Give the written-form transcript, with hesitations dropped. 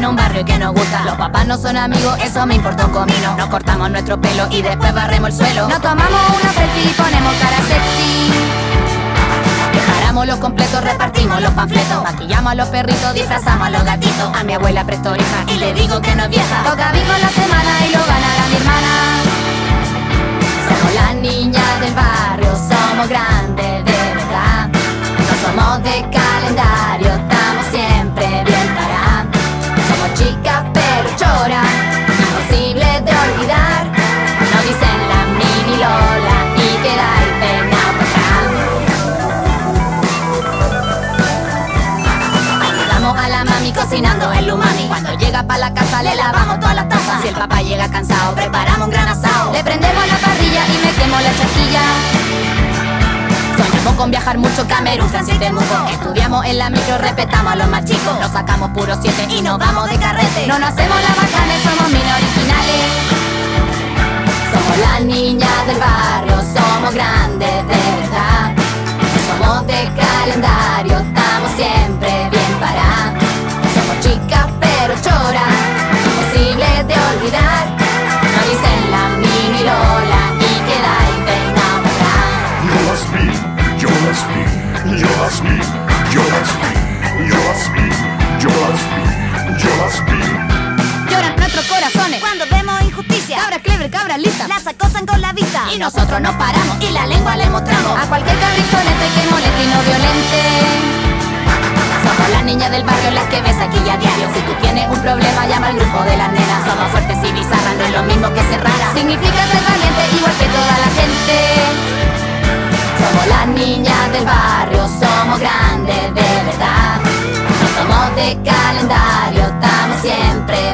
en un barrio que nos gusta. Los papás no son amigos, eso me importa un comino. Nos cortamos nuestro pelo y después barremos el suelo. Nos tomamos una selfie y ponemos cara sexy. Preparamos los completos, repartimos los panfletos. Maquillamos a los perritos, disfrazamos a los gatitos. A mi abuela presto oreja y le digo que no es vieja. Toca bingo en la semana y lo ganará mi hermana. Somos las niñas del barrio, somos grandes de verdad. No somos de calendario, estamos siempre bien paradas. Somos chicas pero choras, imposibles de olvidar. Nos dicen la mini Lola y queda el peinado para atrás. Ayudamos a la mami cocinando el umami. Cuando llega pa' la casa le lavamos todas las tazas. Si el papá llega cansado preparamos un gran asado. Le prendemos la parrilla y metemos la charquilla. Soñamos con viajar mucho, Camerún, Francia y Temuco. Estudiamos en la micro, respetamos a los más chicos. Nos sacamos puros 7 y nos vamos de carrete. No nos hacemos las bacanes, somos mini originales. Somos las niñas del barrio, somos grandes de verdad. No somos de calendario, estamos siempre bien paradas. Somos chicas pero choras, imposibles de olvidar. Nos dicen la mini Lola y queda el peinado para atrás. Lloran nuestros corazones cuando vemos injusticia. Cabras clever, cabras listas, las acosan con la vista. Y nosotros nos paramos y la lengua le mostramos a cualquier cabrizonete que moleste y no violente. Somos las niñas del barrio, las que ves aquí a diario. Si tú tienes un problema, llama al grupo de las nenas. Somos fuertes y bizarras, no es lo mismo que ser rara. Significa ser valiente igual que toda la gente. Somos las niñas del barrio, somos grandes de verdad. No somos de calendario, estamos siempre